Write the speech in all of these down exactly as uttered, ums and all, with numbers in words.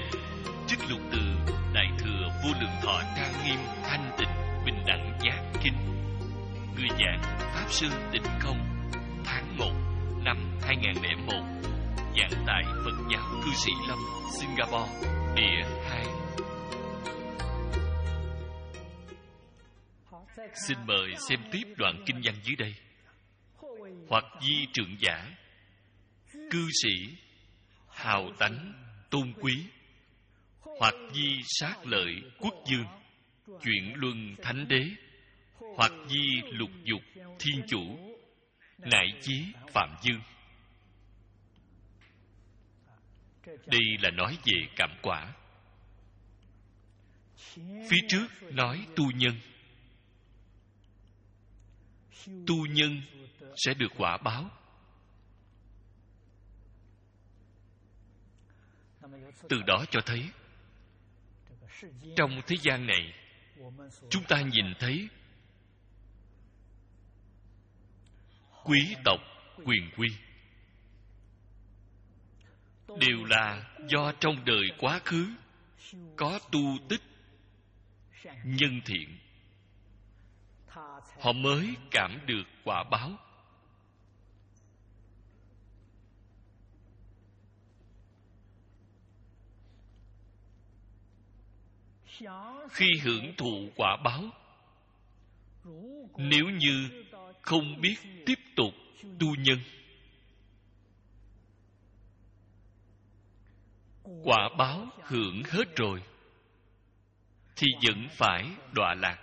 Trích lục từ Đại Thừa Vô Lượng Thọ Trang Nghiêm Thanh Tịnh Bình Đẳng Giác Kinh. Người giảng Pháp Sư Tịnh Không. Tháng một năm hai nghìn lẻ một. Giảng tại Phật giáo Cư Sĩ Lâm, Singapore, địa hai. Xin mời xem tiếp đoạn kinh văn dưới đây. Hoặc di trượng giả, cư sĩ, hào tánh, tôn quý. Hoặc di sát lợi, quốc dương, chuyển luân thánh đế. Hoặc di lục dục, thiên chủ, nại chí phạm dương. Đây là nói về cảm quả. Phía trước nói tu nhân. Tu nhân sẽ được quả báo. Từ đó cho thấy trong thế gian này chúng ta nhìn thấy quý tộc, quyền quy đều là do trong đời quá khứ có tu tích nhân thiện, họ mới cảm được quả báo. Khi hưởng thụ quả báo, nếu như không biết tiếp tục tu nhân, quả báo hưởng hết rồi thì vẫn phải đọa lạc.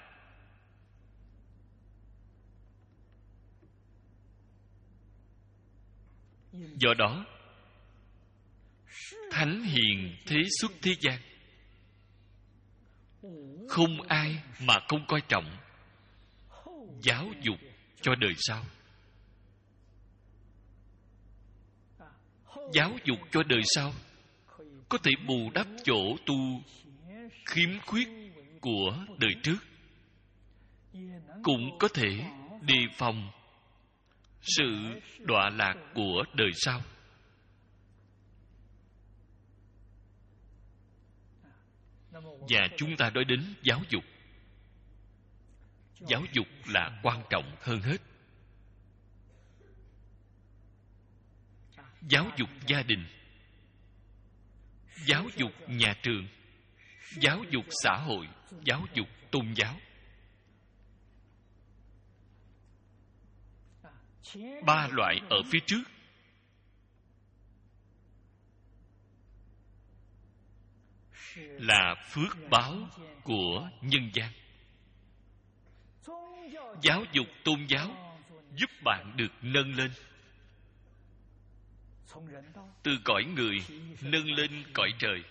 Do đó, thánh hiền thế xuất thế gian, không ai mà không coi trọng giáo dục cho đời sau. Giáo dục cho đời sau có thể bù đắp chỗ tu khiếm khuyết của đời trước, cũng có thể đề phòng sự đọa lạc của đời sau. Và chúng ta nói đến giáo dục. Giáo dục là quan trọng hơn hết. Giáo dục gia đình, giáo dục nhà trường, giáo dục xã hội, giáo dục tôn giáo. Ba loại ở phía trước là phước báo của nhân gian. Giáo dục tôn giáo giúp bạn được nâng lên, từ cõi người nâng lên cõi trời.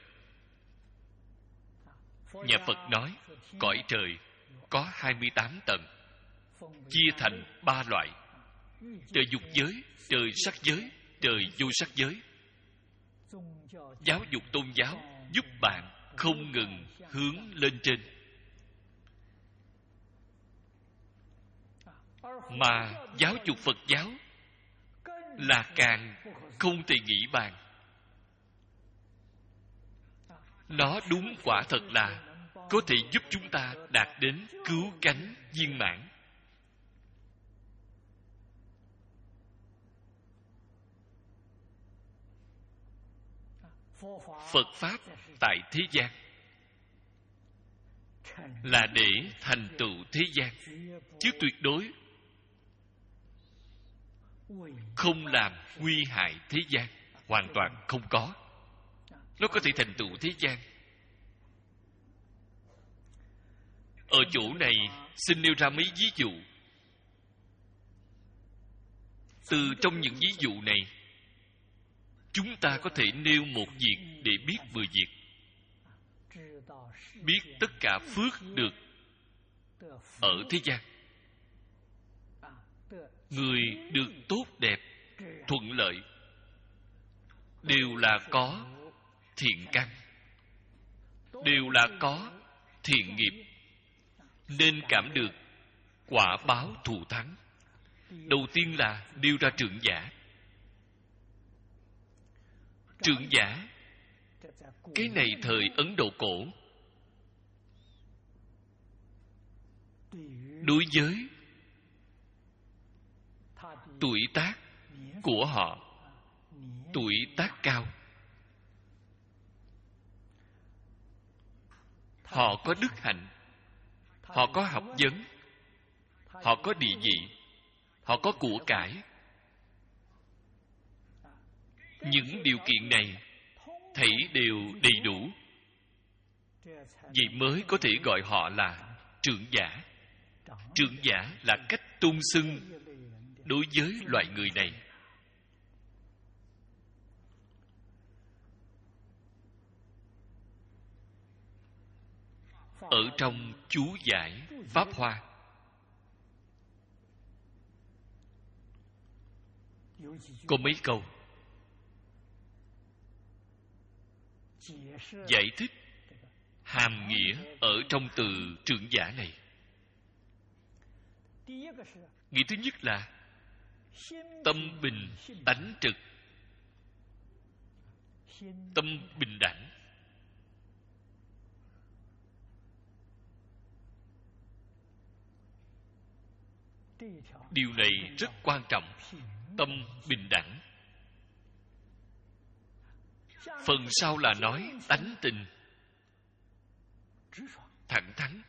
Nhà Phật nói cõi trời có hai mươi tám tầng, chia thành ba loại: trời dục giới, trời sắc giới, trời vô sắc giới. Giáo dục tôn giáo giúp bạn không ngừng hướng lên trên. Mà giáo dục Phật giáo là càng không thể nghĩ bàn. Nó đúng quả thật là có thể giúp chúng ta đạt đến cứu cánh viên mãn. Phật Pháp tại thế gian là để thành tựu thế gian, chứ tuyệt đối không làm nguy hại thế gian. Hoàn toàn không có. Nó có thể thành tựu thế gian. Ở chỗ này xin nêu ra mấy ví dụ. Từ trong những ví dụ này, chúng ta có thể nêu một việc để biết mười việc. Biết tất cả phước được ở thế gian. Người được tốt đẹp, thuận lợi đều là có thiện căn, đều là có thiện nghiệp, nên cảm được quả báo thù thắng. Đầu tiên là nêu ra trượng giả. Trượng giả Cái này thời Ấn Độ cổ, đối với tuổi tác của họ, tuổi tác cao, họ có đức hạnh, họ có học vấn, họ có địa vị, họ có của cải. Những điều kiện này thảy đều đầy đủ, vậy mới có thể gọi họ là trưởng giả. Trưởng giả là cách tôn xưng đối với loại người này. Ở trong chú giải Pháp Hoa, có mấy câu giải thích hàm nghĩa ở trong từ trưởng giả này. Nghĩa thứ nhất là tâm bình tánh trực, tâm bình đẳng. Điều này rất quan trọng. Tâm bình đẳng. Phần sau là nói tánh tình, thẳng thắn.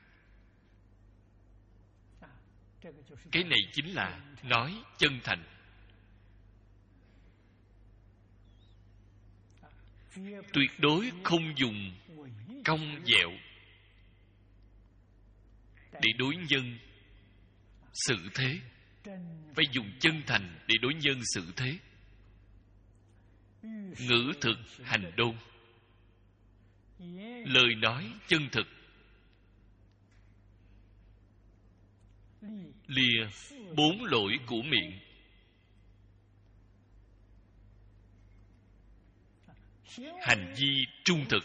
Cái này chính là nói chân thành. Tuyệt đối không dùng cong dẹo để đối nhân xử thế, phải dùng chân thành để đối nhân xử thế. Ngữ thực hành đôn, lời nói chân thực, lìa bốn lỗi của miệng. Hành vi trung thực.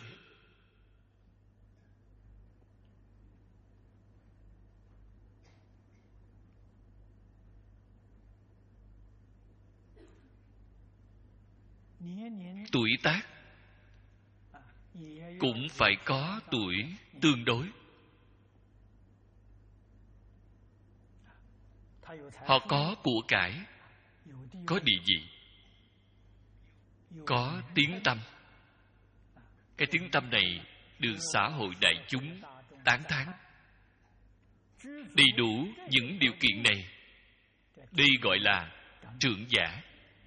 Tuổi tác cũng phải có tuổi tương đối. Họ có của cải, có địa vị, có tiếng tăm. Cái tiếng tăm này được xã hội đại chúng tán thán. Đầy đủ những điều kiện này, đây gọi là trưởng giả.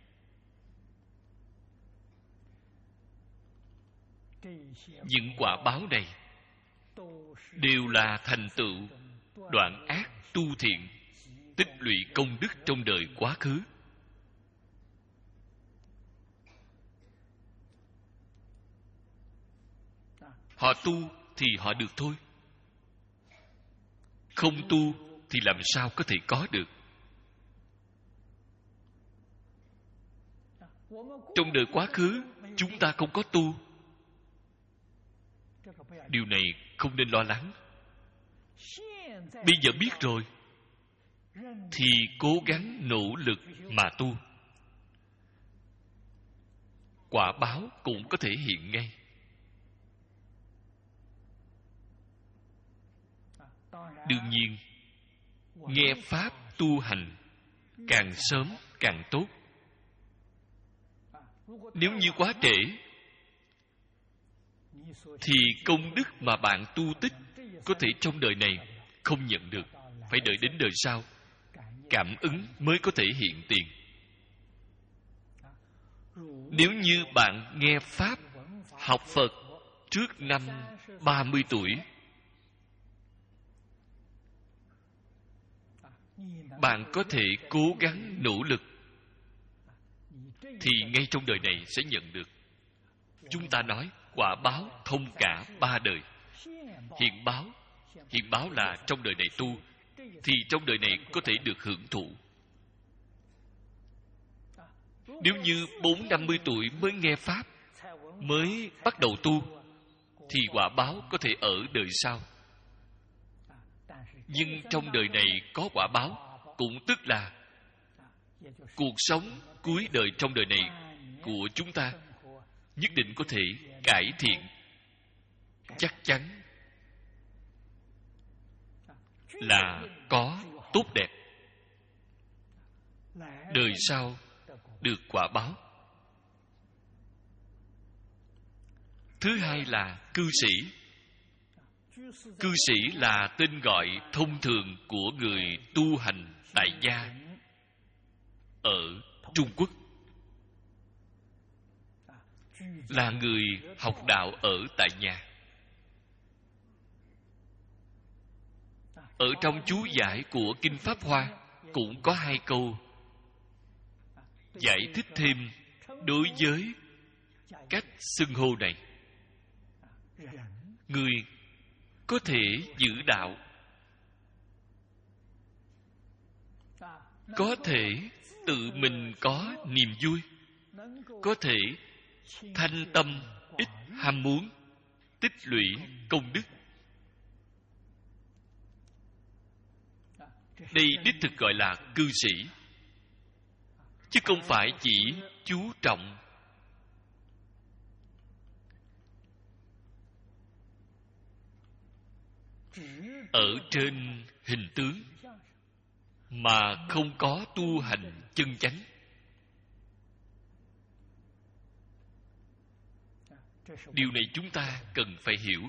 Những quả báo này đều là thành tựu đoạn ác tu thiện, tích lũy công đức trong đời quá khứ. Họ tu thì họ được thôi, không tu thì làm sao có thể có được. Trong đời quá khứ chúng ta không có tu, điều này không nên lo lắng. Bây giờ biết rồi thì cố gắng nỗ lực mà tu, quả báo cũng có thể hiện ngay. Đương nhiên, nghe pháp tu hành càng sớm càng tốt. Nếu như quá trễ thì công đức mà bạn tu tích có thể trong đời này không nhận được, phải đợi đến đời sau cảm ứng mới có thể hiện tiền. Nếu như bạn nghe pháp, học Phật trước năm ba mươi tuổi, bạn có thể cố gắng nỗ lực thì ngay trong đời này sẽ nhận được. Chúng ta nói quả báo thông cả ba đời. Hiện báo, hiện báo là trong đời này tu, thì trong đời này có thể được hưởng thụ. Nếu như bốn năm mươi tuổi mới nghe pháp, mới bắt đầu tu, thì quả báo có thể ở đời sau. Nhưng trong đời này có quả báo, cũng tức là cuộc sống cuối đời trong đời này của chúng ta nhất định có thể cải thiện, chắc chắn là có tốt đẹp, đời sau được quả báo. Thứ hai là cư sĩ. Cư sĩ là tên gọi thông thường của người tu hành tại gia ở Trung Quốc, là người học đạo ở tại nhà. Ở trong chú giải của Kinh Pháp Hoa cũng có hai câu giải thích thêm đối với cách xưng hô này. Người có thể giữ đạo, có thể tự mình có niềm vui, có thể thanh tâm ít ham muốn, tích lũy công đức. Đây đích thực gọi là cư sĩ, chứ không phải chỉ chú trọng ở trên hình tướng mà không có tu hành chân chánh. Điều này chúng ta cần phải hiểu.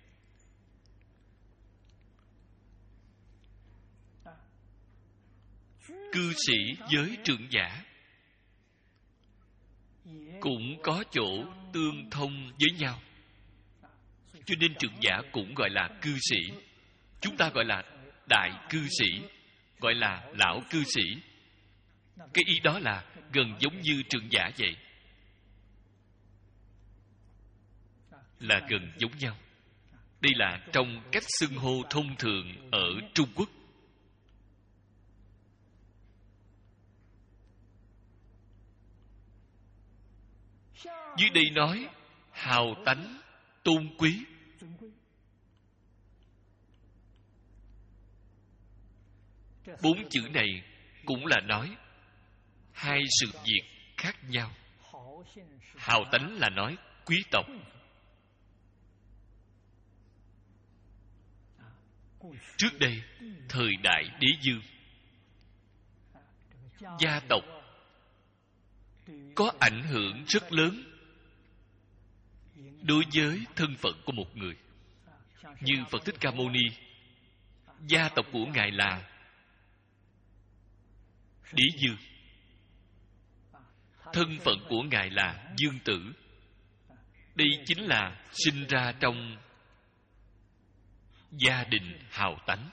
Cư sĩ với trưởng giả cũng có chỗ tương thông với nhau, cho nên trưởng giả cũng gọi là cư sĩ. Chúng ta gọi là đại cư sĩ, gọi là lão cư sĩ. Cái ý đó là gần giống như trưởng giả vậy, là gần giống nhau. Đây là trong cách xưng hô thông thường ở Trung Quốc. Dưới đây nói hào tánh tôn quý. Bốn chữ này cũng là nói hai sự việc khác nhau. Hào tánh là nói quý tộc. Trước đây, thời đại Đế Dương, gia tộc có ảnh hưởng rất lớn đối với thân phận của một người. Như Phật Thích Ca Mâu Ni, gia tộc của Ngài là Đế Dương, thân phận của Ngài là Dương Tử. Đây chính là sinh ra trong gia đình hào tánh.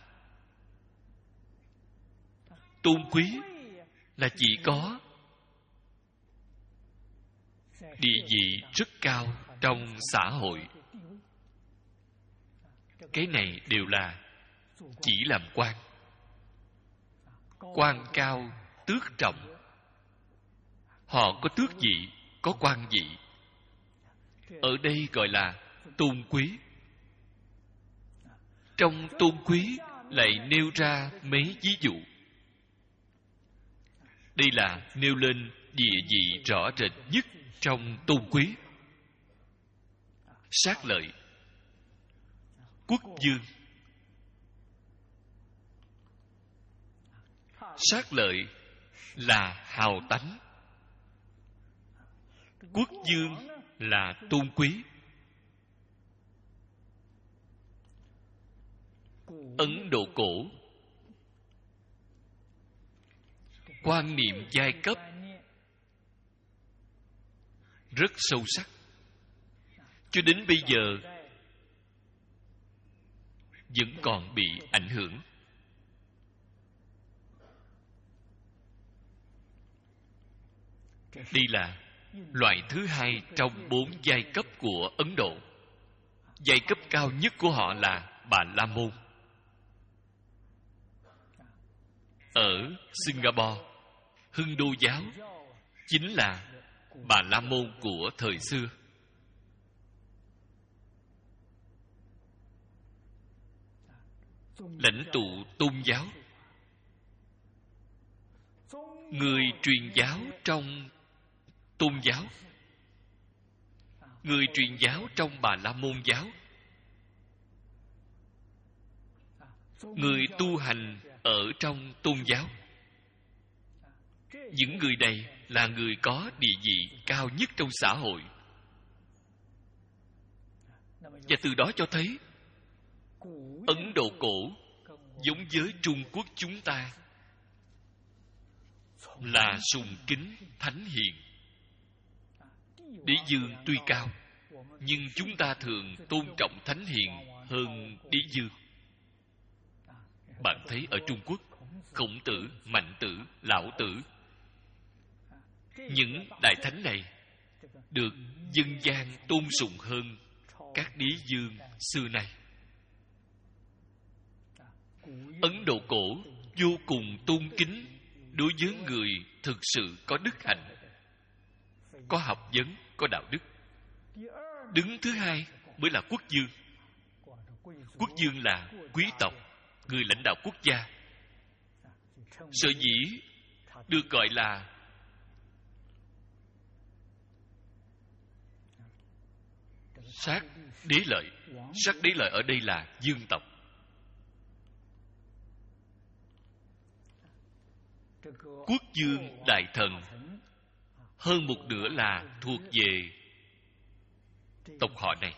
Tôn quý là chỉ có địa vị rất cao trong xã hội. Cái này đều là chỉ làm quan. Quan cao tước trọng. Họ có tước vị, có quan vị. Ở đây gọi là tôn quý. Trong tôn quý lại nêu ra mấy ví dụ. Đây là nêu lên địa vị rõ rệt nhất trong tôn quý. Sát lợi, quốc vương. Sát lợi là hào tánh, quốc vương là tôn quý. Ấn Độ cổ, quan niệm giai cấp rất sâu sắc, cho đến bây giờ vẫn còn bị ảnh hưởng. Đây là loại thứ hai trong bốn giai cấp của Ấn Độ. Giai cấp cao nhất của họ là Bà La Môn. Ở Singapore, Hưng Đô giáo chính là Bà La Môn của thời xưa. Lãnh tụ tôn giáo, người truyền giáo trong tôn giáo người truyền giáo trong Bà La Môn giáo, người tu hành ở trong tôn giáo. Những người này là người có địa vị cao nhất trong xã hội. Và từ đó cho thấy Ấn Độ cổ giống với Trung Quốc chúng ta là sùng kính thánh hiền. Đế dương tuy cao, nhưng chúng ta thường tôn trọng thánh hiền hơn đế dương. Bạn thấy ở Trung Quốc, Khổng Tử, Mạnh Tử, Lão Tử, những đại thánh này được dân gian tôn sùng hơn các đế dương xưa nay. Ấn Độ cổ vô cùng tôn kính đối với người thực sự có đức hạnh, có học vấn, có đạo đức. Đứng thứ hai mới là quốc vương. Quốc vương là quý tộc, người lãnh đạo quốc gia. Sở dĩ được gọi là sát đế lợi. Sát đế lợi ở đây là dương tộc. Quốc vương đại thần hơn một nửa là thuộc về tộc họ này.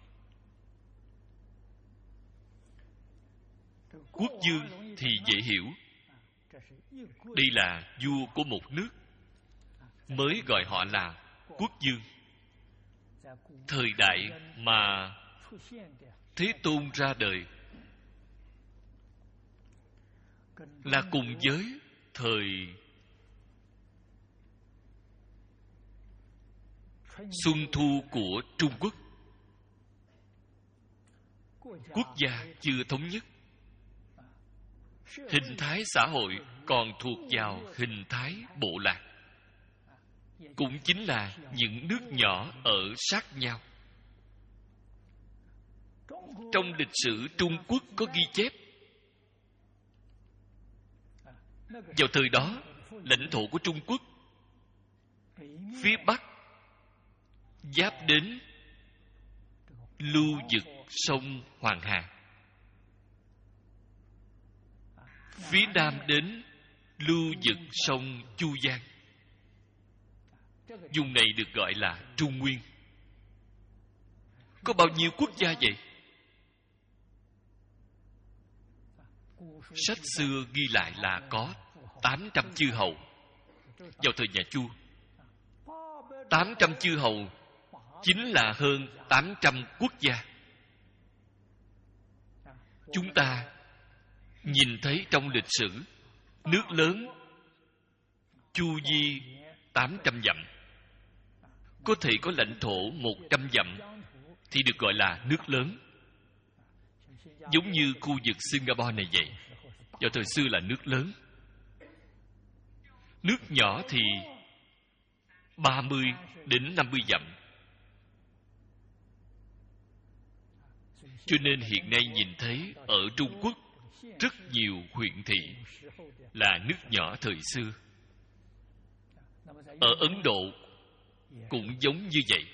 Quốc vương thì dễ hiểu, đây là vua của một nước, mới gọi họ là quốc vương. Thời đại mà Thế Tôn ra đời là cùng với thời Xuân Thu của Trung Quốc. Quốc gia chưa thống nhất, hình thái xã hội còn thuộc vào hình thái bộ lạc, cũng chính là những nước nhỏ ở sát nhau. Trong lịch sử Trung Quốc có ghi chép, vào thời đó, lãnh thổ của Trung Quốc phía Bắc giáp đến lưu vực sông Hoàng Hà, phía Nam đến lưu vực sông Chu Giang. Vùng này được gọi là Trung Nguyên. Có bao nhiêu quốc gia vậy? Sách xưa ghi lại là có tám trăm chư hầu. Vào thời nhà Chu, tám trăm chư hầu chính là hơn tám trăm quốc gia. Chúng ta nhìn thấy trong lịch sử, nước lớn chu vi tám trăm dặm, có thể có lãnh thổ một trăm dặm thì được gọi là nước lớn. Giống như khu vực Singapore này vậy, vào thời xưa là nước lớn. Nước nhỏ thì ba mươi đến năm mươi dặm. Cho nên hiện nay nhìn thấy ở Trung Quốc rất nhiều huyện thị là nước nhỏ thời xưa. Ở Ấn Độ cũng giống như vậy.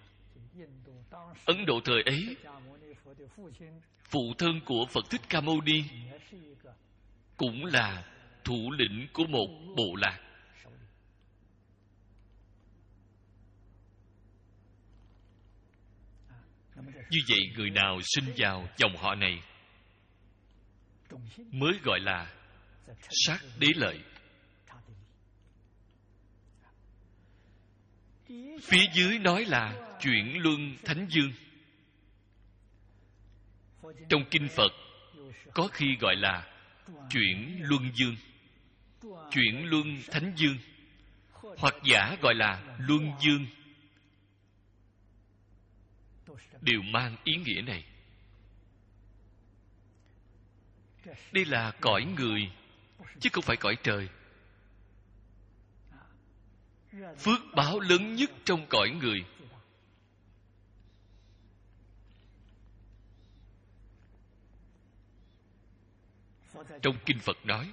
Ấn Độ thời ấy, phụ thân của Phật Thích Ca Mâu Ni cũng là thủ lĩnh của một bộ lạc. Như vậy, người nào sinh vào dòng họ này mới gọi là sát đế lợi. Phía dưới nói là chuyển luân thánh dương. Trong kinh Phật có khi gọi là chuyển luân dương, chuyển luân thánh dương, hoặc giả gọi là luân dương, đều mang ý nghĩa này. Đây là cõi người, chứ không phải cõi trời. Phước báo lớn nhất trong cõi người. Trong kinh Phật nói,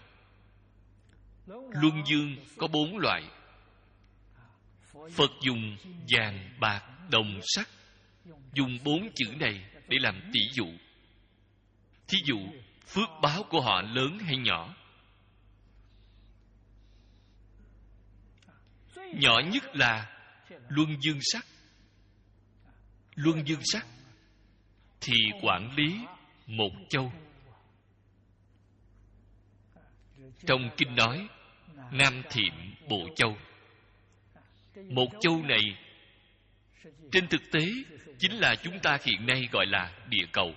luân dương có bốn loại. Phật dùng vàng, bạc, đồng sắc. Dùng bốn chữ này để làm tỷ dụ. Thí dụ, phước báo của họ lớn hay nhỏ. Nhỏ nhất là luân dương sắc. Luân dương sắc thì quản lý một châu. Trong kinh nói Nam Thiệm Bộ Châu. Một châu này trên thực tế chính là chúng ta hiện nay gọi là địa cầu.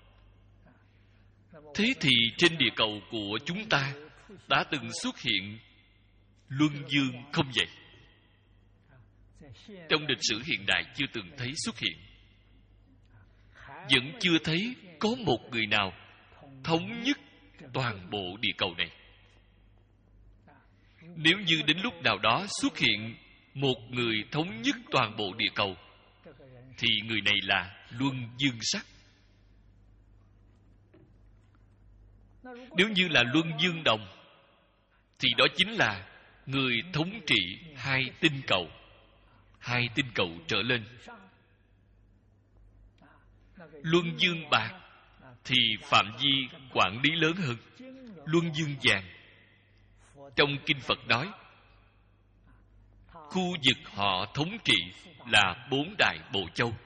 Thế thì trên địa cầu của chúng ta đã từng xuất hiện luân dương không vậy? Trong lịch sử hiện đại chưa từng thấy xuất hiện. Vẫn chưa thấy có một người nào thống nhất toàn bộ địa cầu này. Nếu như đến lúc nào đó xuất hiện một người thống nhất toàn bộ địa cầu, thì người này là luân dương sắc. Nếu như là luân dương đồng, thì đó chính là người thống trị hai tinh cầu, hai tinh cầu trở lên. Luân dương bạc thì phạm vi quản lý lớn hơn. Luân dương vàng, trong kinh Phật nói, khu vực họ thống trị là bốn đại bộ châu.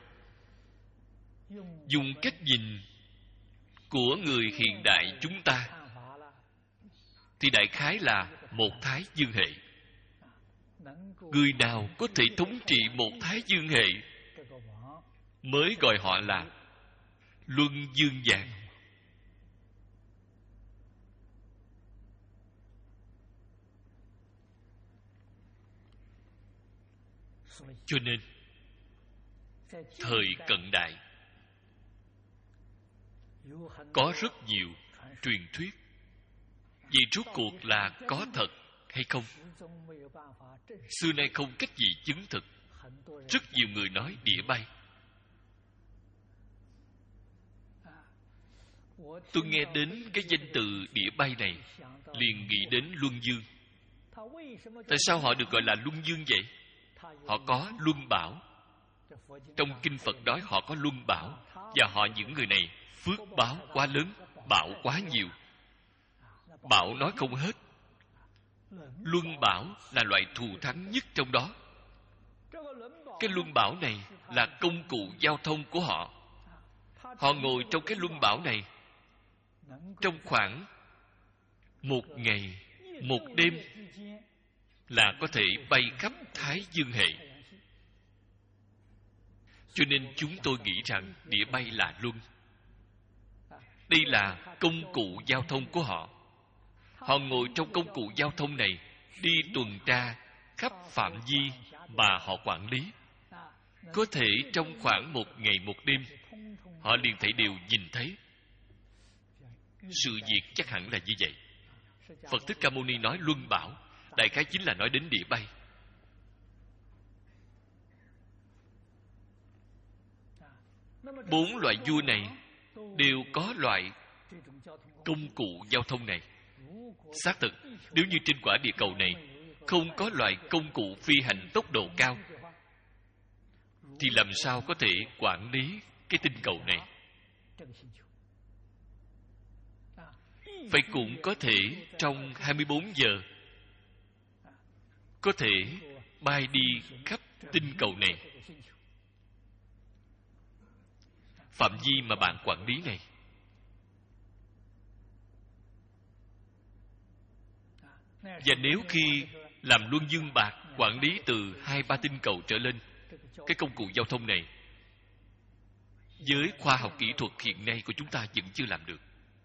Dùng cách nhìn của người hiện đại chúng ta thì đại khái là một thái dương hệ. Người nào có thể thống trị một thái dương hệ mới gọi họ là luân dương vàng. Cho nên thời cận đại có rất nhiều truyền thuyết. Vậy rốt cuộc là có thật hay không? Xưa nay không cách gì chứng thực. Rất nhiều người nói đĩa bay. Tôi nghe đến cái danh từ đĩa bay này liền nghĩ đến luân dương. Tại sao họ được gọi là luân dương vậy? Họ có luân bảo. Trong kinh Phật nói họ có luân bảo. Và họ những người này phước báo quá lớn, bảo quá nhiều. Bảo nói không hết. Luân bảo là loại thù thắng nhất trong đó. Cái luân bảo này là công cụ giao thông của họ. Họ ngồi trong cái luân bảo này trong khoảng một ngày, một đêm là có thể bay khắp Thái Dương hệ. Cho nên chúng tôi nghĩ rằng đĩa bay là luân. Đây là công cụ giao thông của họ. Họ ngồi trong công cụ giao thông này đi tuần tra khắp phạm vi mà họ quản lý. Có thể trong khoảng một ngày một đêm họ liền thể đều nhìn thấy. Sự việc chắc hẳn là như vậy. Phật Thích Ca Mâu Ni nói luân bảo, đại khái chính là nói đến đĩa bay. Bốn loại vua này đều có loại công cụ giao thông này. Xác thực, nếu như trên quả địa cầu này không có loại công cụ phi hành tốc độ cao, thì làm sao có thể quản lý cái tinh cầu này? Phải cũng có thể trong hai mươi bốn giờ có thể bay đi khắp tinh cầu này. Phạm vi mà bạn quản lý này. Và nếu khi làm luân dương bạc quản lý từ hai ba tinh cầu trở lên, cái công cụ giao thông này với khoa học kỹ thuật hiện nay của chúng ta vẫn chưa làm được.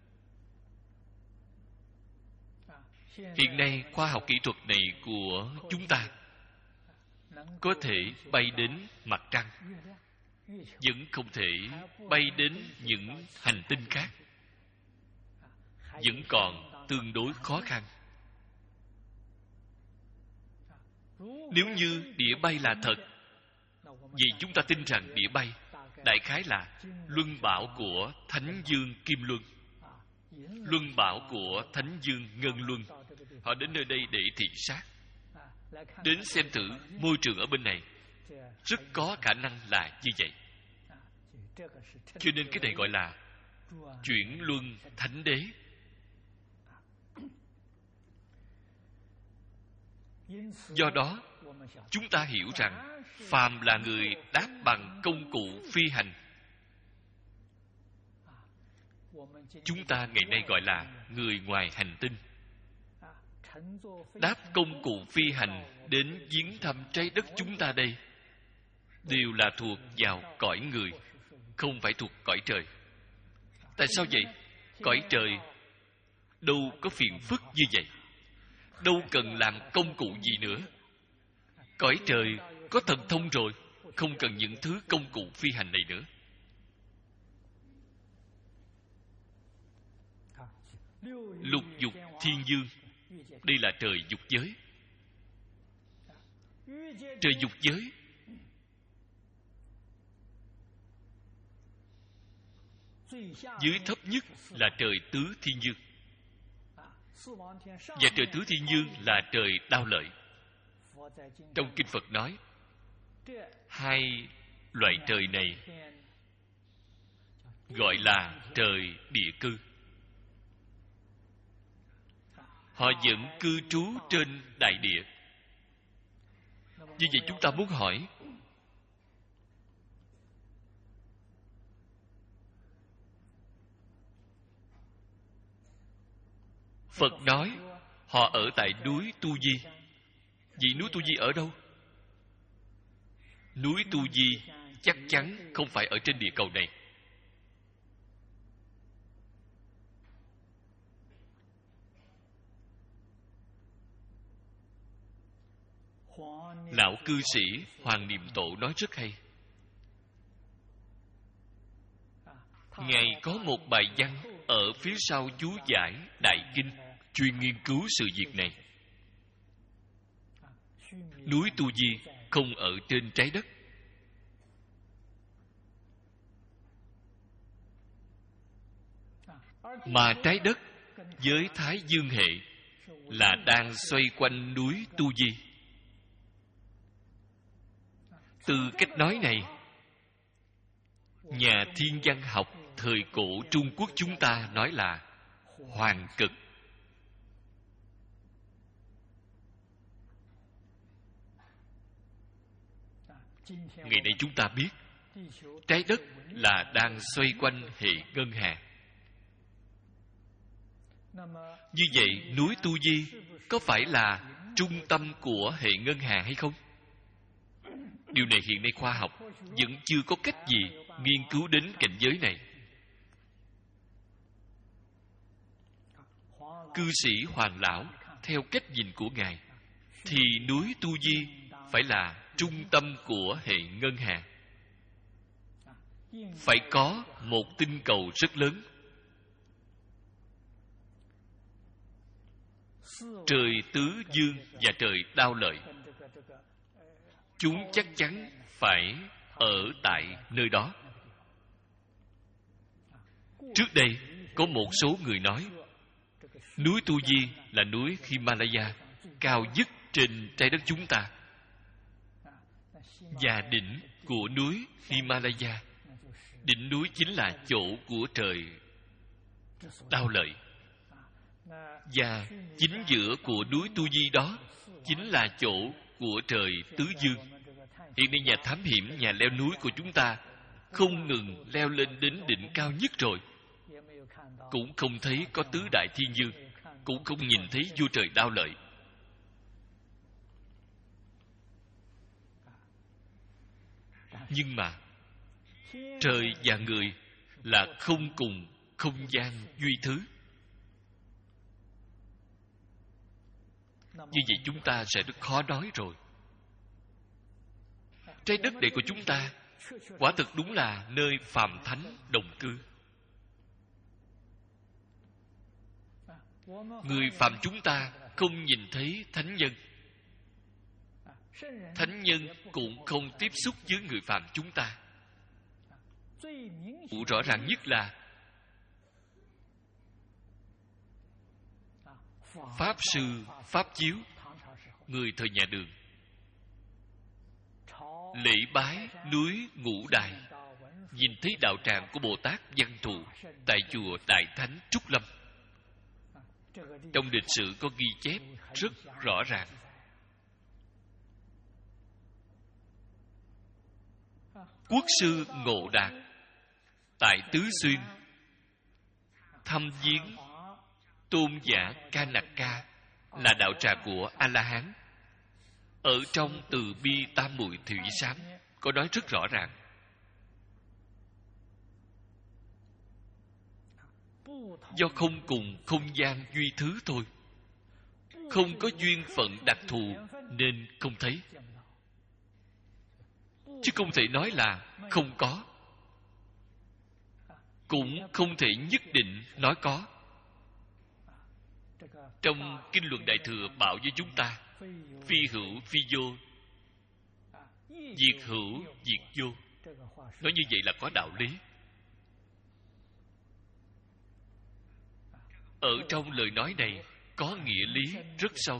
Hiện nay khoa học kỹ thuật này của chúng ta có thể bay đến mặt trăng, vẫn không thể bay đến những hành tinh khác, vẫn còn tương đối khó khăn. Nếu như đĩa bay là thật, vì chúng ta tin rằng đĩa bay đại khái là luân bảo của Thánh Dương Kim Luân, luân bảo của Thánh Dương Ngân Luân. Họ đến nơi đây để thị sát, đến xem thử môi trường ở bên này rất có khả năng là như vậy. Cho nên cái này gọi là chuyển luân thánh đế. Do đó, chúng ta hiểu rằng phàm là người đáp bằng công cụ phi hành, chúng ta ngày nay gọi là người ngoài hành tinh. Đáp công cụ phi hành đến viếng thăm trái đất chúng ta đây đều là thuộc vào cõi người, không phải thuộc cõi trời. Tại sao vậy? Cõi trời đâu có phiền phức như vậy, đâu cần làm công cụ gì nữa. Cõi trời có thần thông rồi, không cần những thứ công cụ phi hành này nữa. Lục dục thiên dương, đây là trời dục giới. Trời dục giới dưới thấp nhất là trời tứ thiên dương, và trời tứ thiên dương là trời đao lợi. Trong kinh Phật nói, hai loại trời này gọi là trời địa cư. Họ vẫn cư trú trên đại địa. Như vậy chúng ta muốn hỏi, Phật nói họ ở tại núi Tu Di. Vậy núi Tu Di ở đâu? Núi Tu Di chắc chắn không phải ở trên địa cầu này. Lão cư sĩ Hoàng Niệm Tổ nói rất hay. Ngài có một bài văn ở phía sau chú giải Đại Kinh chuyên nghiên cứu sự việc này. Núi Tu Di không ở trên trái đất, mà trái đất với Thái Dương hệ là đang xoay quanh núi Tu Di. Từ cách nói này, nhà thiên văn học thời cổ Trung Quốc chúng ta nói là hoàng cực. Ngày nay chúng ta biết trái đất là đang xoay quanh hệ ngân hà. Như vậy núi Tu Di có phải là trung tâm của hệ ngân hà hay không? Điều này hiện nay khoa học vẫn chưa có cách gì nghiên cứu đến cảnh giới này. Cư sĩ Hoàng Lão theo cách nhìn của Ngài thì núi Tu Di phải là trung tâm của hệ ngân hà. Phải có một tinh cầu rất lớn. Trời tứ dương và trời đao lợi, chúng chắc chắn phải ở tại nơi đó. Trước đây có một số người nói núi Tu Di là núi Himalaya cao nhất trên trái đất chúng ta, và đỉnh của núi Himalaya, đỉnh núi chính là chỗ của trời đao lợi, và chính giữa của núi Tu Di đó chính là chỗ của trời tứ dương. Hiện nay nhà thám hiểm, nhà leo núi của chúng ta không ngừng leo lên đến đỉnh cao nhất rồi, cũng không thấy có tứ đại thiên dương, cũng không nhìn thấy vua trời đao lợi. Nhưng mà trời và người là không cùng không gian duy thứ. Như vậy chúng ta sẽ rất khó nói rồi. Trái đất này của chúng ta quả thực đúng là nơi phàm thánh đồng cư. Người phàm chúng ta không nhìn thấy thánh nhân, thánh nhân cũng không tiếp xúc với người phàm chúng ta. Vụ rõ ràng nhất là Pháp Sư Pháp Chiếu, người thời nhà Đường, lễ bái núi Ngũ Đài, nhìn thấy đạo tràng của Bồ Tát Văn Thù tại chùa Đại Thánh Trúc Lâm. Trong lịch sử có ghi chép rất rõ ràng. Quốc sư Ngộ Đạt tại Tứ Xuyên thăm viếng tôn giả Kanaka, là đạo tràng của A La Hán. Ở trong Từ Bi Tam Muội Thủy Sám có nói rất rõ ràng: do không cùng không gian duy thứ thôi, không có duyên phận đặc thù nên không thấy, chứ không thể nói là không có, cũng không thể nhất định nói có. Trong Kinh Luận Đại Thừa bảo với chúng ta: phi hữu phi vô, diệt hữu diệt vô. Nói như vậy là có đạo lý. Ở trong lời nói này có nghĩa lý rất sâu.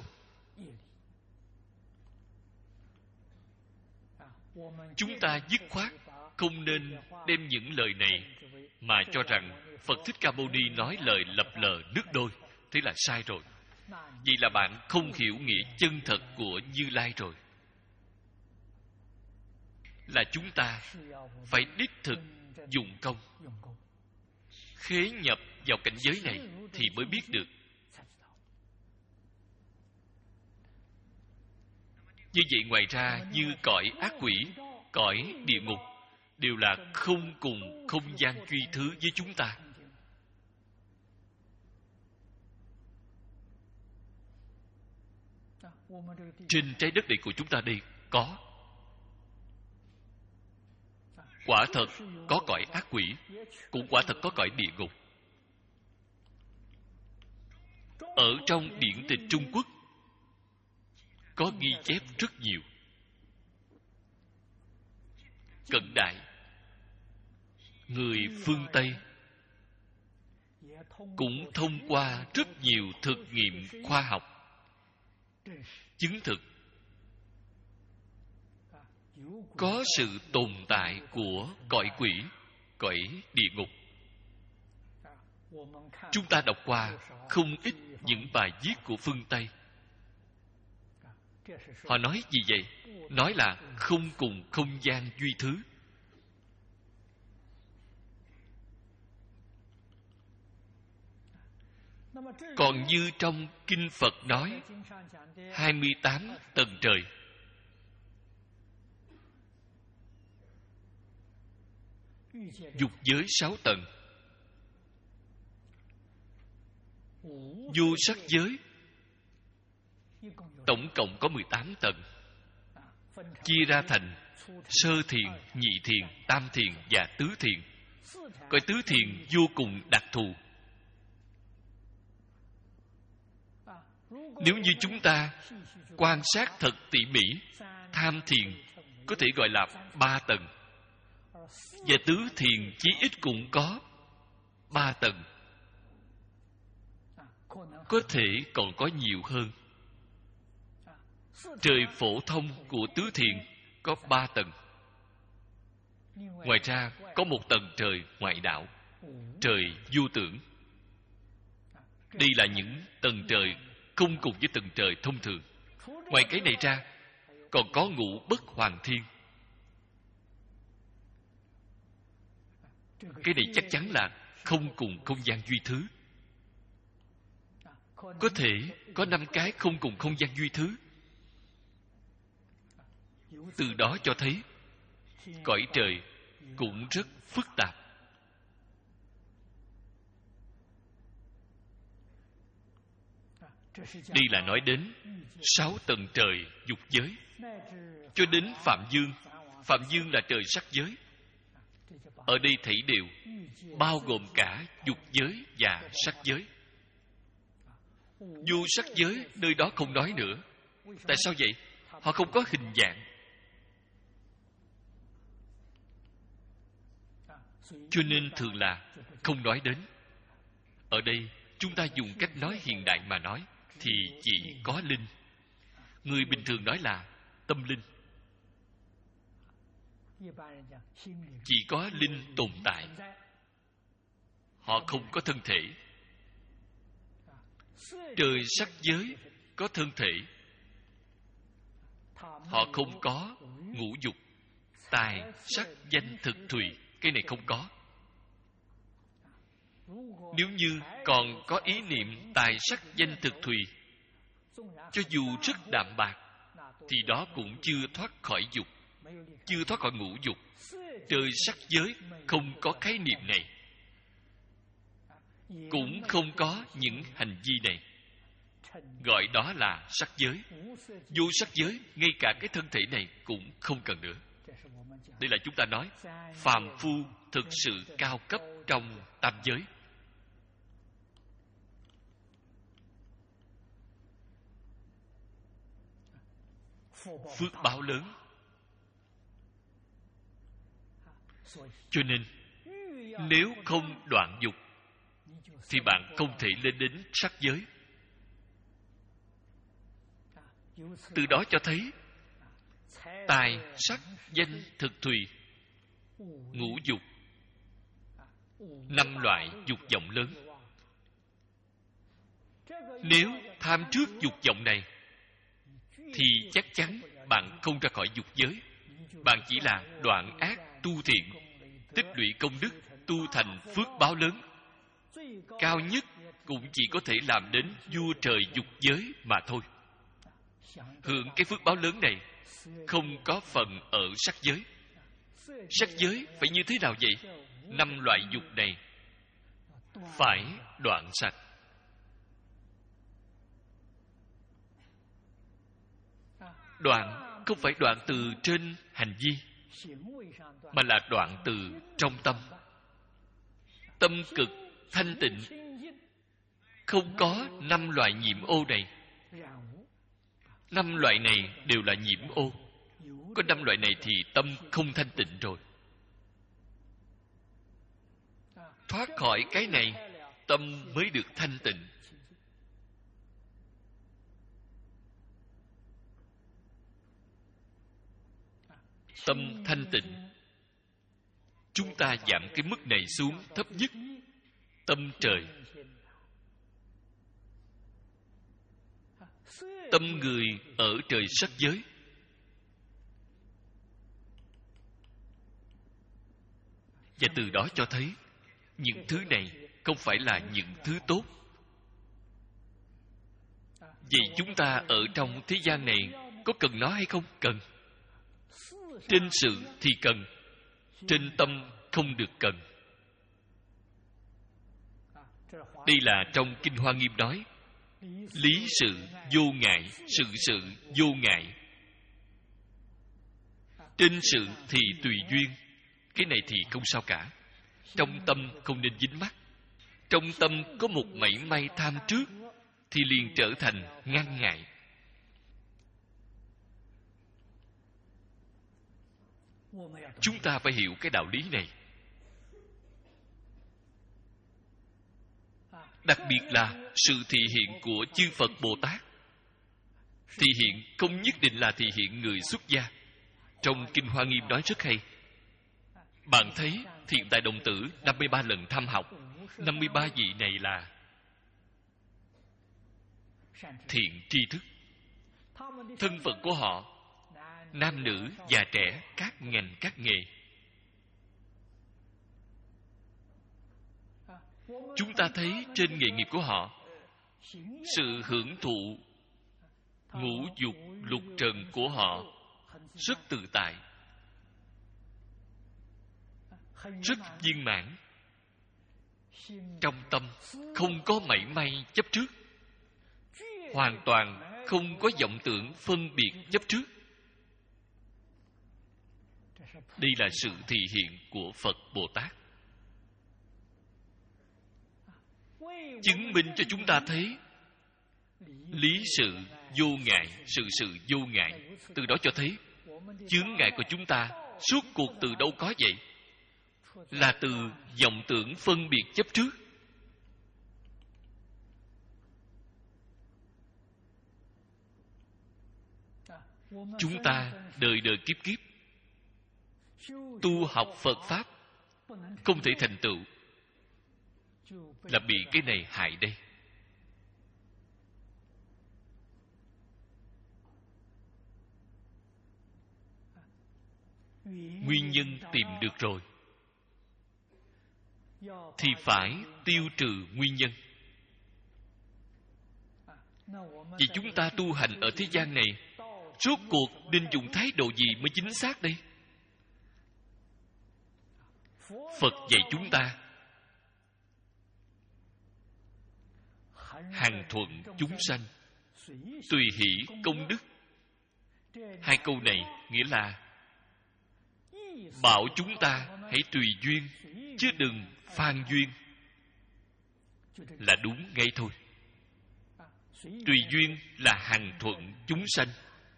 Chúng ta dứt khoát không nên đem những lời này mà cho rằng Phật Thích Ca Mâu Ni nói lời lập lờ nước đôi. Thế là sai rồi. Vậy là bạn không hiểu nghĩa chân thật của Như Lai rồi. Là chúng ta phải đích thực dụng công, khế nhập vào cảnh giới này thì mới biết được. Như vậy ngoài ra, như cõi ác quỷ, cõi địa ngục đều là không cùng không gian duy thứ với chúng ta. Trên trái đất này của chúng ta đây có, quả thật có cõi ác quỷ, cũng quả thật có cõi địa ngục. Ở trong điển tịch Trung Quốc có ghi chép rất nhiều. Cận đại, người phương Tây cũng thông qua rất nhiều thực nghiệm khoa học chứng thực có sự tồn tại của cõi quỷ, cõi địa ngục. Chúng ta đọc qua không ít những bài viết của phương Tây. Họ nói gì vậy? Nói là không cùng không gian duy thứ. Còn như trong Kinh Phật nói hai mươi tám tầng trời, dục giới sáu tầng, vô sắc giới tổng cộng có mười tám tầng, chia ra thành sơ thiền, nhị thiền, tam thiền và tứ thiền. Cõi tứ thiền vô cùng đặc thù. Nếu như chúng ta quan sát thật tỉ mỉ, tham thiền có thể gọi là ba tầng, và tứ thiền chí ít cũng có ba tầng, có thể còn có nhiều hơn. Trời phổ thông của tứ thiền có ba tầng. Ngoài ra có một tầng trời ngoại đạo, trời vô tưởng. Đây là những tầng trời không cùng với tầng trời thông thường. Ngoài cái này ra còn có ngũ bất hoàn thiên. Cái này chắc chắn là không cùng không gian duy thứ. Có thể có năm cái không cùng không gian duy thứ. Từ đó cho thấy cõi trời cũng rất phức tạp. Đây là nói đến sáu tầng trời dục giới, cho đến Phạm Dương. Phạm Dương là trời sắc giới. Ở đây thảy đều bao gồm cả dục giới và sắc giới. Vô sắc giới nơi đó không nói nữa. Tại sao vậy? Họ không có hình dạng. Cho nên thường là không nói đến. Ở đây chúng ta dùng cách nói hiện đại mà nói thì chỉ có linh. Người bình thường nói là tâm linh. chỉ có linh tồn tại, họ không có thân thể. Trời sắc giới có thân thể, họ không có ngũ dục, tài, sắc, danh, thực, thùy. Cái này không có. Nếu như còn có ý niệm tài, sắc, danh, thực, thùy, cho dù rất đạm bạc, thì đó cũng chưa thoát khỏi dục, chưa thoát khỏi ngũ dục. Trời sắc giới không có khái niệm này, cũng không có những hành vi này, gọi đó là sắc giới. Vô sắc giới, ngay cả cái thân thể này cũng không cần nữa. Đây là chúng ta nói phàm phu thực sự cao cấp trong tam giới. Phước báo lớn. Cho nên nếu không đoạn dục thì bạn không thể lên đến sắc giới. Từ đó cho thấy tài, sắc, danh, thực, thùy, ngũ dục, năm loại dục vọng lớn. Nếu tham trước dục vọng này thì chắc chắn bạn không ra khỏi dục giới. Bạn chỉ là đoạn ác tu thiện, tích lũy công đức, tu thành phước báo lớn. Cao nhất cũng chỉ có thể làm đến vua trời dục giới mà thôi. Hưởng cái phước báo lớn này không có phần ở sắc giới. Sắc giới phải như thế nào vậy? Năm loại dục này phải đoạn sạch. Đoạn không phải đoạn từ trên hành vi, mà là đoạn từ trong tâm. Tâm cực thanh tịnh, không có năm loại nhiễm ô này. Năm loại này đều là nhiễm ô. Có năm loại này thì tâm không thanh tịnh rồi. Thoát khỏi cái này, tâm mới được thanh tịnh. Tâm thanh tịnh, chúng ta giảm cái mức này xuống thấp nhất. Tâm trời, tâm người ở trời sắc giới. Và từ đó cho thấy những thứ này không phải là những thứ tốt. Vậy chúng ta ở trong thế gian này có cần nó hay không? Cần. Trên sự thì cần, trên tâm không được cần. Đây là trong Kinh Hoa Nghiêm nói, lý sự vô ngại, sự sự vô ngại. Trên sự thì tùy duyên. Cái này thì không sao cả. Trong tâm không nên dính mắc. Trong tâm có một mảy may tham trước thì liền trở thành ngăn ngại. Chúng ta phải hiểu cái đạo lý này. Đặc biệt là sự thị hiện của chư Phật Bồ Tát. Thị hiện không nhất định là thị hiện người xuất gia. Trong Kinh Hoa Nghiêm nói rất hay. Bạn thấy Thiện Tài Đồng Tử năm mươi ba lần thăm học. năm mươi ba vị này là thiện tri thức. Thân phận của họ nam nữ, già trẻ, các ngành, các nghề. Chúng ta thấy trên nghề nghiệp của họ, sự hưởng thụ ngũ dục lục trần của họ rất tự tại, rất viên mãn. Trong tâm không có mảy may chấp trước, hoàn toàn không có vọng tưởng phân biệt chấp trước. Đây là sự thị hiện của Phật Bồ Tát, chứng minh cho chúng ta thấy lý sự vô ngại, sự sự vô ngại. Từ đó cho thấy chướng ngại của chúng ta suốt cuộc từ đâu có vậy? Là từ vọng tưởng phân biệt chấp trước. Chúng ta đời đời kiếp kiếp tu học Phật Pháp không thể thành tựu, là bị cái này hại đây. Nguyên nhân tìm được rồi thì phải tiêu trừ nguyên nhân. Vì chúng ta tu hành ở thế gian này, rốt cuộc nên dùng thái độ gì mới chính xác đây? Phật dạy chúng ta hằng thuận chúng sanh, tùy hỷ công đức. Hai câu này nghĩa là bảo chúng ta hãy tùy duyên, chứ đừng phan duyên, là đúng ngay thôi. Tùy duyên là hằng thuận chúng sanh.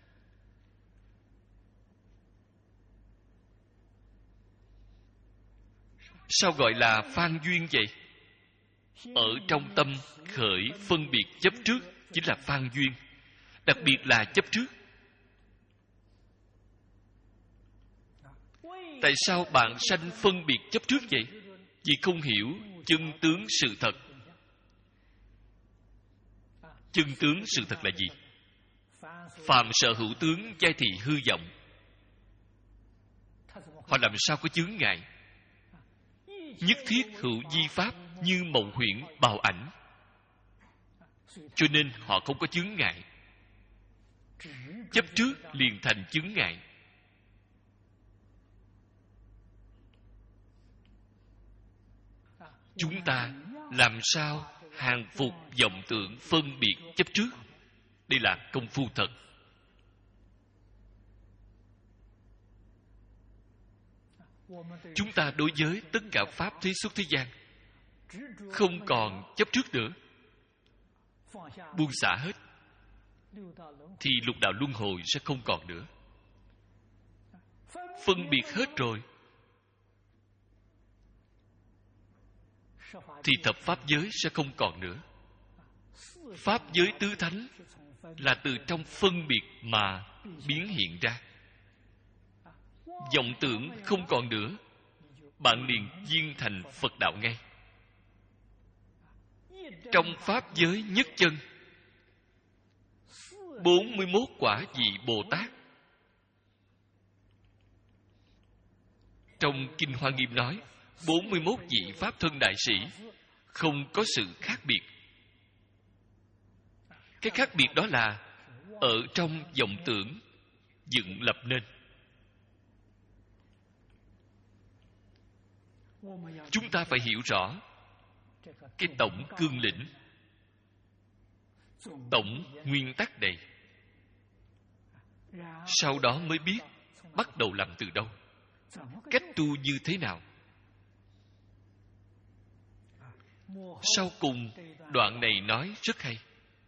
Sao gọi là phan duyên vậy? Ở trong tâm khởi phân biệt chấp trước chính là phan duyên, đặc biệt là chấp trước. Tại sao bạn sanh phân biệt chấp trước vậy? Vì không hiểu chân tướng sự thật. Chân tướng sự thật là gì? Phàm sở hữu tướng giai thị hư vọng. Họ làm sao có chướng ngại? Nhất thiết hữu di pháp như mộng huyễn bào ảnh. Cho nên họ không có chướng ngại. Chấp trước liền thành chướng ngại. Chúng ta làm sao hàng phục vọng tưởng phân biệt chấp trước? Đây là công phu thật. Chúng ta đối với tất cả pháp thế xuất thế gian không còn chấp trước nữa, buông xả hết, thì lục đạo luân hồi sẽ không còn nữa. Phân biệt hết rồi thì thập pháp giới sẽ không còn nữa. Pháp giới tứ thánh là từ trong phân biệt mà biến hiện ra. Vọng tưởng không còn nữa, bạn liền viên thành Phật đạo ngay. Trong pháp giới nhất chân, bốn mươi mốt quả vị Bồ Tát. Trong Kinh Hoa Nghiêm nói, bốn mươi mốt vị Pháp thân đại sĩ không có sự khác biệt. Cái khác biệt đó là ở trong vọng tưởng dựng lập nên. Chúng ta phải hiểu rõ cái tổng cương lĩnh, tổng nguyên tắc này. Sau đó mới biết bắt đầu làm từ đâu, cách tu như thế nào. Sau cùng đoạn này nói rất hay.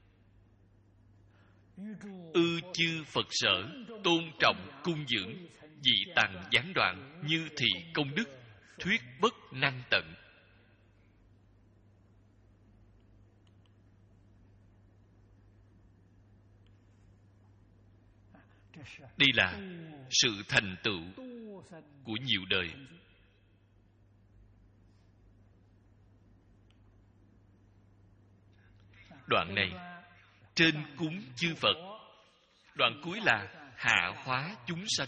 Ư chư Phật sở tôn trọng cung dưỡng, dị tằng gián đoạn, như thị công đức, thuyết bất năng tận. Đây là sự thành tựu của nhiều đời. Đoạn này trên cúng chư Phật, đoạn cuối là hạ hóa chúng sanh.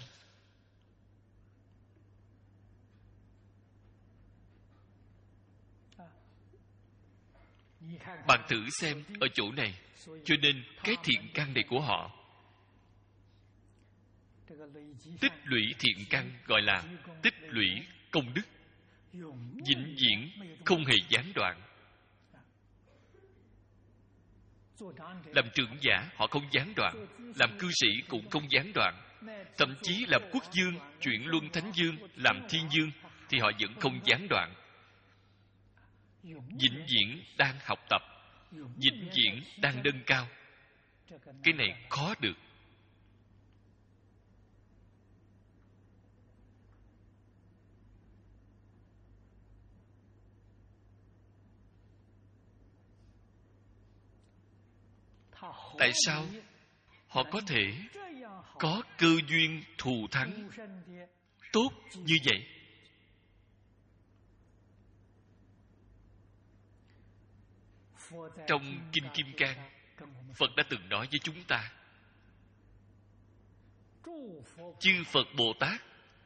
Bạn thử xem ở chỗ này, cho nên cái thiện căn này của họ, tích lũy thiện căn gọi là tích lũy công đức, vĩnh viễn không hề gián đoạn. Làm trưởng giả họ không gián đoạn, làm cư sĩ cũng không gián đoạn, thậm chí làm quốc vương, chuyển luân thánh vương, làm thiên vương thì họ vẫn không gián đoạn. Vĩnh viễn đang học tập, vĩnh viễn đang nâng cao. Cái này khó được. Tại sao họ có thể có cơ duyên thù thắng tốt như vậy. Trong Kinh Kim Cang, Phật đã từng nói với chúng ta, chư Phật Bồ Tát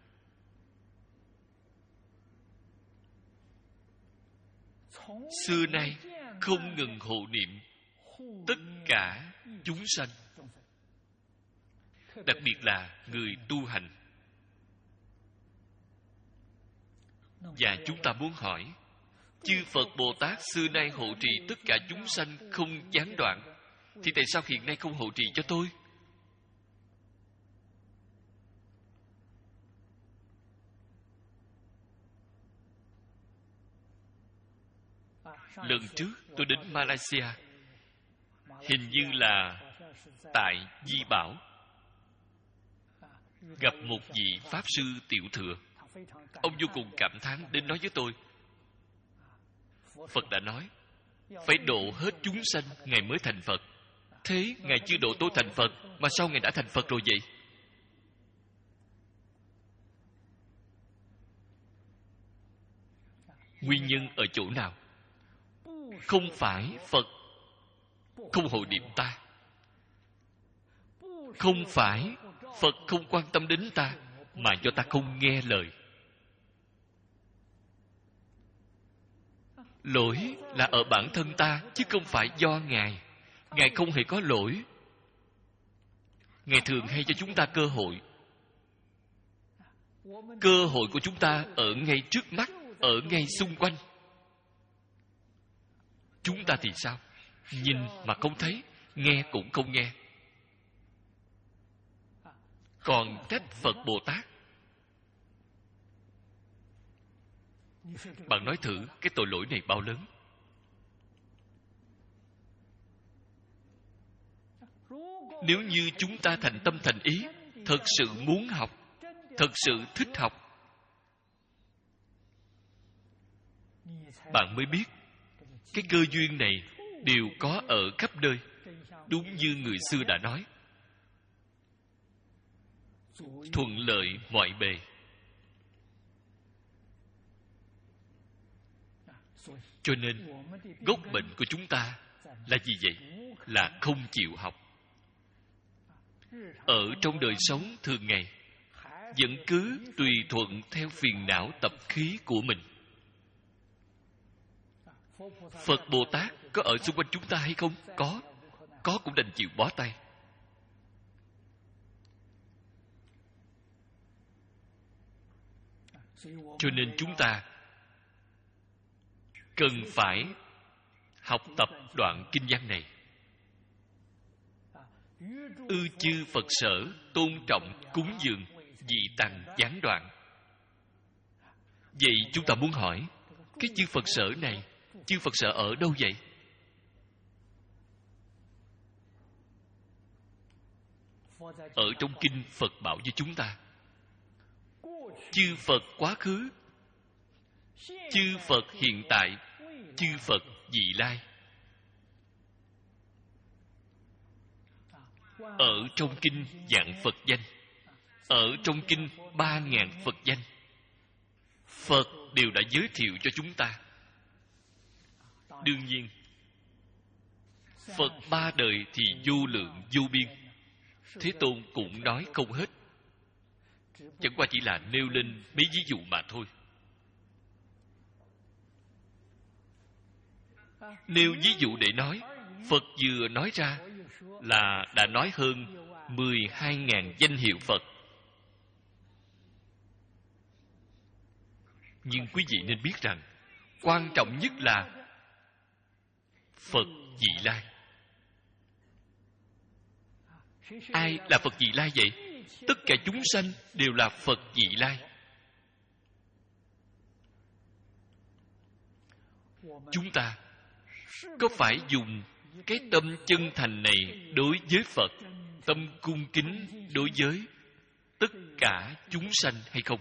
xưa nay không ngừng hộ niệm tất cả chúng sanh, đặc biệt là người tu hành. Và chúng ta muốn hỏi, chư Phật Bồ Tát xưa nay hộ trì tất cả chúng sanh không gián đoạn, thì tại sao hiện nay không hộ trì cho tôi? Lần trước tôi đến Malaysia, hình như là tại Di Bảo, gặp một vị Pháp Sư Tiểu Thừa. Ông vô cùng cảm thán đến nói với tôi, Phật đã nói phải độ hết chúng sanh Ngài mới thành Phật. Thế Ngài chưa độ tôi thành Phật, mà sao Ngài đã thành Phật rồi vậy? Nguyên nhân ở chỗ nào? Không phải Phật không hộ niệm ta, không phải Phật không quan tâm đến ta, mà do ta không nghe lời. Lỗi là ở bản thân ta, chứ không phải do Ngài. Ngài không hề có lỗi. Ngài thường hay cho chúng ta cơ hội. Cơ hội của chúng ta ở ngay trước mắt, ở ngay xung quanh. Chúng ta thì sao? Nhìn mà không thấy, nghe cũng không nghe. Còn trách Phật Bồ Tát. Bạn nói thử cái tội lỗi này bao lớn. Nếu như chúng ta thành tâm thành ý, thật sự muốn học, thật sự thích học, bạn mới biết cái cơ duyên này đều có ở khắp nơi. Đúng như người xưa đã nói, thuận lợi mọi bề. Cho nên gốc bệnh của chúng ta là gì vậy? Là không chịu học. Ở trong đời sống thường ngày vẫn cứ tùy thuận theo phiền não tập khí của mình. Phật Bồ Tát có ở xung quanh chúng ta hay không? Có. Có cũng đành chịu bó tay. Cho nên chúng ta cần phải học tập đoạn kinh văn này. Ư chư Phật sở tôn trọng cúng dường, dị tằng gián đoạn. Vậy chúng ta muốn hỏi, cái chư Phật sở này, chư Phật sở ở đâu vậy? Ở trong kinh Phật bảo với chúng ta, chư Phật quá khứ, chư Phật hiện tại, chư Phật vị lai. Ở trong kinh vạn Phật danh, ở trong kinh ba ngàn Phật danh, Phật đều đã giới thiệu cho chúng ta. Đương nhiên, Phật ba đời thì vô lượng vô biên, Thế Tôn cũng nói không hết. Chẳng qua chỉ là nêu lên mấy ví dụ mà thôi. Nêu ví dụ để nói, Phật vừa nói ra là đã nói hơn mười hai ngàn danh hiệu Phật. Nhưng quý vị nên biết rằng, quan trọng nhất là Phật vị lai. Ai là Phật vị lai vậy? Tất cả chúng sanh đều là Phật vị lai. Chúng ta có phải dùng cái tâm chân thành này đối với Phật, tâm cung kính đối với tất cả chúng sanh hay không?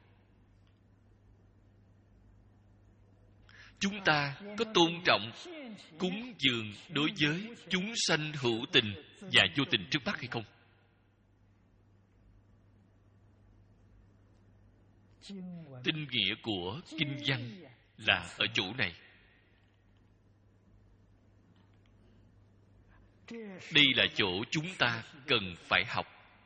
Chúng ta có tôn trọng cúng dường đối với chúng sanh hữu tình và vô tình trước mắt hay không? Tinh nghĩa của kinh văn là ở chỗ này. Đây là chỗ chúng ta cần phải học.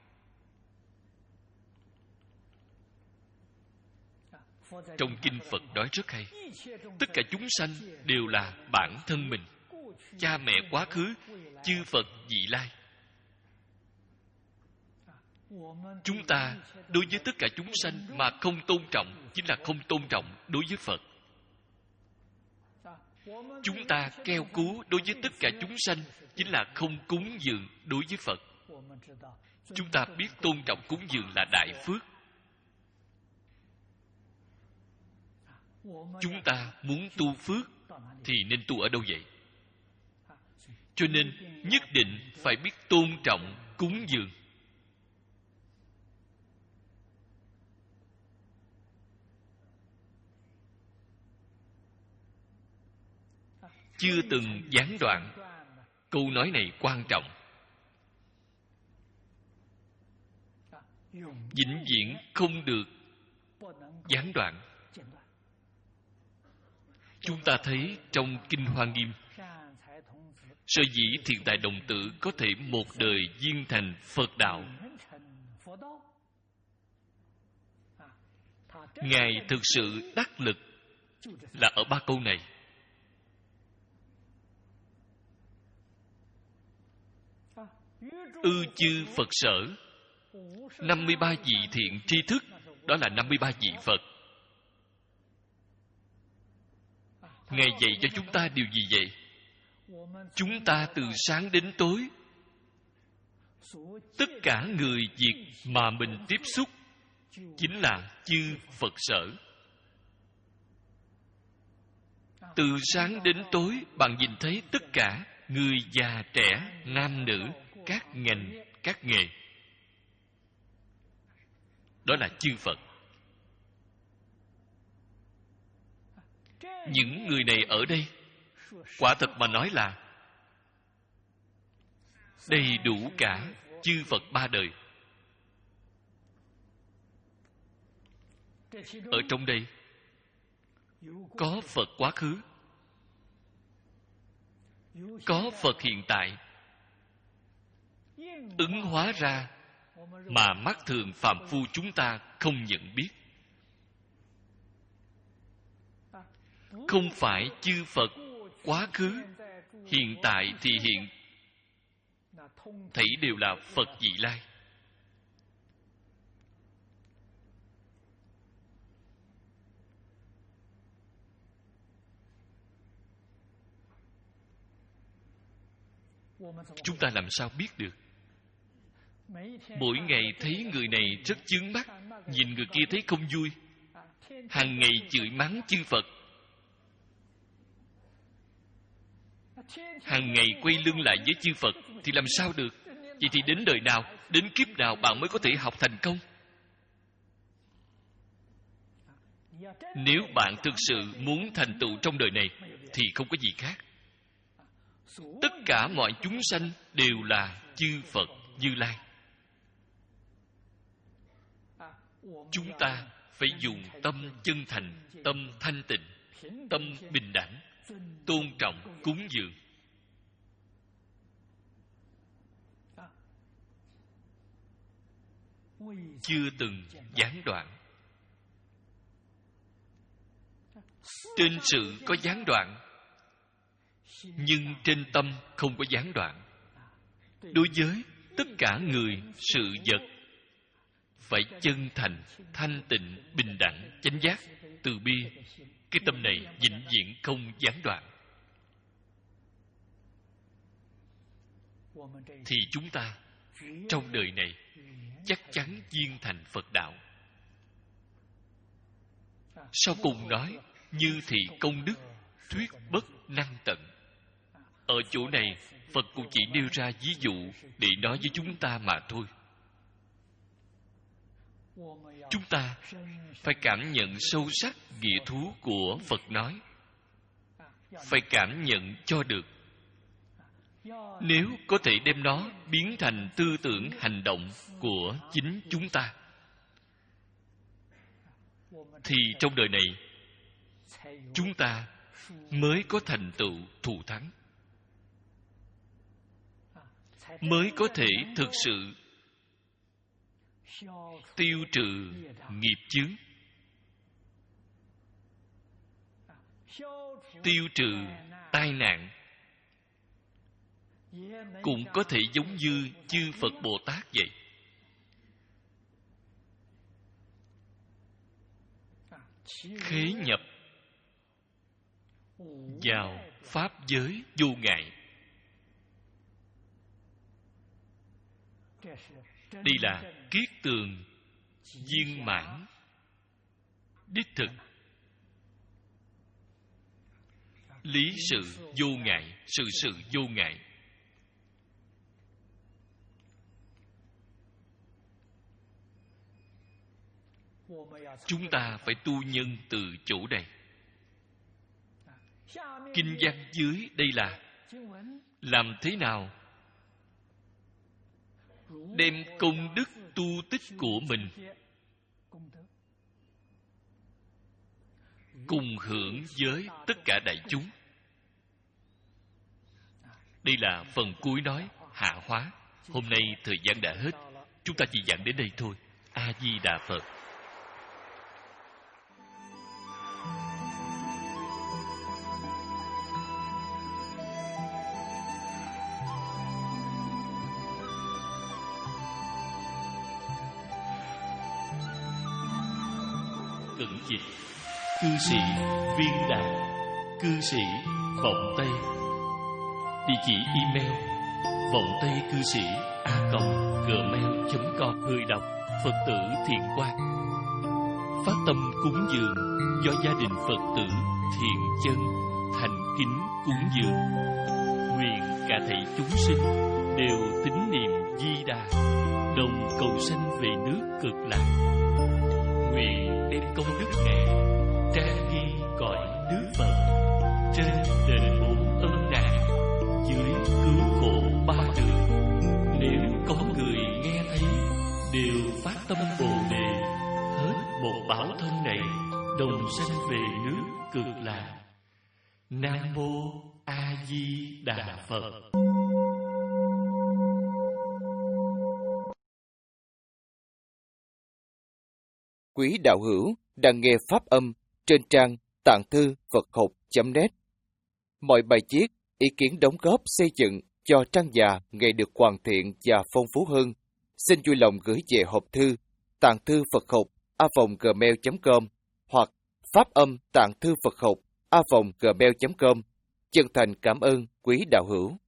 Trong kinh Phật nói rất hay. Tất cả chúng sanh đều là bản thân mình, cha mẹ quá khứ, chư Phật vị lai. Chúng ta đối với tất cả chúng sanh mà không tôn trọng chính là không tôn trọng đối với Phật. Chúng ta keo cứu đối với tất cả chúng sanh chính là không cúng dường đối với Phật. Chúng ta biết tôn trọng cúng dường là đại phước. Chúng ta muốn tu phước thì nên tu ở đâu vậy? Cho nên nhất định phải biết tôn trọng cúng dường. Chưa từng gián đoạn. Câu nói này quan trọng. Vĩnh viễn không được gián đoạn. Chúng ta thấy trong Kinh Hoa Nghiêm, sở dĩ Thiện Tài Đồng Tử có thể một đời viên thành Phật đạo, Ngài thực sự đắc lực là ở ba câu này. Ư chư Phật sở, năm mươi ba vị thiện tri thức, đó là năm mươi ba vị Phật. Ngài dạy cho chúng ta điều gì vậy? Chúng ta từ sáng đến tối, tất cả người việc mà mình tiếp xúc chính là chư Phật sở. Từ sáng đến tối, bạn nhìn thấy tất cả người già trẻ, nam nữ, các ngành, các nghề. Đó là chư Phật. Những người này ở đây, quả thật mà nói là đầy đủ cả chư Phật ba đời. Ở trong đây có Phật quá khứ, có Phật hiện tại, ứng hóa ra mà mắt thường phàm phu chúng ta không nhận biết. Không phải chư Phật quá khứ, hiện tại thì hiện, thảy đều là Phật vị lai. Chúng ta làm sao biết được? Mỗi ngày thấy người này rất chướng mắt, nhìn người kia thấy không vui, hàng ngày chửi mắng chư Phật, hàng ngày quay lưng lại với chư Phật, thì làm sao được? Vậy thì đến đời nào, đến kiếp nào bạn mới có thể học thành công? Nếu bạn thực sự muốn thành tựu trong đời này thì không có gì khác. Tất cả mọi chúng sanh đều là chư Phật Như Lai. Chúng ta phải dùng tâm chân thành, tâm thanh tịnh, tâm bình đẳng, tôn trọng cúng dường. Chưa từng gián đoạn. Trên sự có gián đoạn, nhưng trên tâm không có gián đoạn. Đối với tất cả người, sự vật, phải chân thành, thanh tịnh, bình đẳng, chánh giác, từ bi. Cái tâm này vĩnh viễn không gián đoạn. Thì chúng ta trong đời này chắc chắn viên thành Phật đạo. Sau cùng nói, như thị công đức, thuyết bất năng tận. Ở chỗ này, Phật cũng chỉ nêu ra ví dụ để nói với chúng ta mà thôi. Chúng ta phải cảm nhận sâu sắc nghĩa thú của Phật nói. Phải cảm nhận cho được. Nếu có thể đem nó biến thành tư tưởng hành động của chính chúng ta, thì trong đời này chúng ta mới có thành tựu thù thắng, mới có thể thực sự tiêu trừ nghiệp chướng, tiêu trừ tai nạn, cũng có thể giống như chư Phật Bồ Tát vậy. Khế nhập vào pháp giới vô ngại. Đây là kiết tường viên mãn đích thực. Lý sự vô ngại, sự sự vô ngại. Chúng ta phải tu nhân từ chỗ này. Kinh văn dưới đây là làm thế nào đem công đức tu tích của mình cùng hưởng với tất cả đại chúng. Đây là phần cuối nói hạ hóa. Hôm nay thời gian đã hết, chúng ta chỉ giảng đến đây thôi. A Di Đà Phật. Cẩn dịch cư sĩ Viên Đàn, cư sĩ Vọng Tây. Địa chỉ email vọng tây cư sĩ a còng gmail chấm com. Người đọc Phật tử Thiện Quang. Phát tâm cúng dường do gia đình Phật tử Thiện Chân thành kính cúng dường. Nguyện cả thảy chúng sinh đều tín niệm Di Đà, đồng cầu sanh về nước Cực Lạc. Nguyện đem công đức này trang ghi cõi nước Phật, trên đền bốn ân nạn, dưới cứu khổ ba đường. Nếu có người nghe thấy đều phát tâm Bồ Đề, hết một bảo thân này đồng sanh về nước Cực Lạc. Nam mô A Di Đà Phật. Quý đạo hữu đang nghe pháp âm trên trang tạng thư Phật học chấm net. Mọi bài viết, ý kiến đóng góp xây dựng cho trang già ngày được hoàn thiện và phong phú hơn, xin vui lòng gửi về hộp thư tạng thư Phật học a còng gmail chấm com hoặc pháp âm tạng thư Phật học a còng gmail chấm com. Chân thành cảm ơn quý đạo hữu.